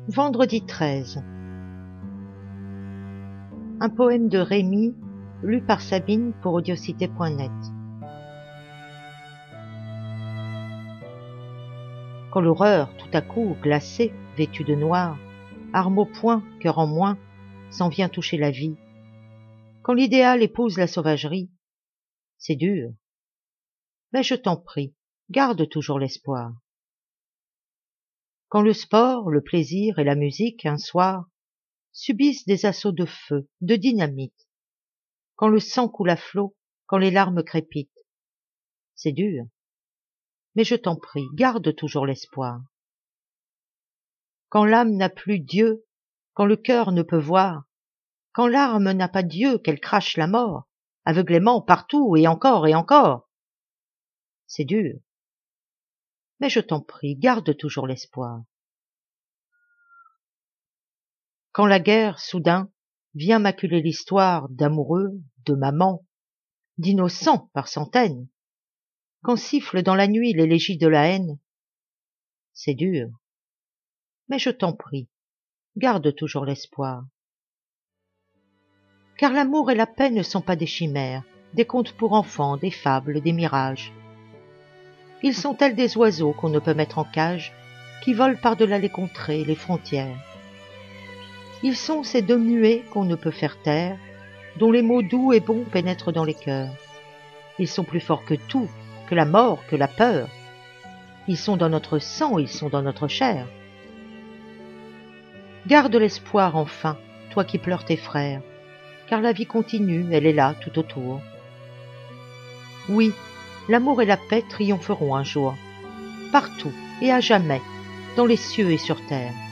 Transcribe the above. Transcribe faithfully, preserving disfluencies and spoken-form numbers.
Vendredi treize. Un poème de Rémy, lu par Sabine pour audiocité point net. Quand l'horreur, tout à coup, glacée, vêtue de noir, arme au poing, cœur en moins, s'en vient toucher la vie, quand l'idéal épouse la sauvagerie, c'est dur. Mais je t'en prie, garde toujours l'espoir. Quand le sport, le plaisir et la musique, un soir, subissent des assauts de feu, de dynamite, quand le sang coule à flot, quand les larmes crépitent, c'est dur. Mais je t'en prie, garde toujours l'espoir. Quand l'âme n'a plus Dieu, quand le cœur ne peut voir, quand l'âme n'a pas Dieu, qu'elle crache la mort, aveuglément partout et encore et encore, c'est dur. Mais je t'en prie, garde toujours l'espoir. Quand la guerre, soudain, vient maculer l'histoire d'amoureux, de mamans, d'innocents par centaines, quand siffle dans la nuit l'élégie de la haine, c'est dur. Mais je t'en prie, garde toujours l'espoir. Car l'amour et la paix ne sont pas des chimères, des contes pour enfants, des fables, des mirages. Ils sont tels des oiseaux qu'on ne peut mettre en cage, qui volent par-delà les contrées, les frontières. Ils sont ces deux muets qu'on ne peut faire taire, dont les mots doux et bons pénètrent dans les cœurs. Ils sont plus forts que tout, que la mort, que la peur. Ils sont dans notre sang, ils sont dans notre chair. Garde l'espoir enfin, toi qui pleures tes frères, car la vie continue, elle est là tout autour. Oui, l'amour et la paix triompheront un jour, partout et à jamais, dans les cieux et sur terre.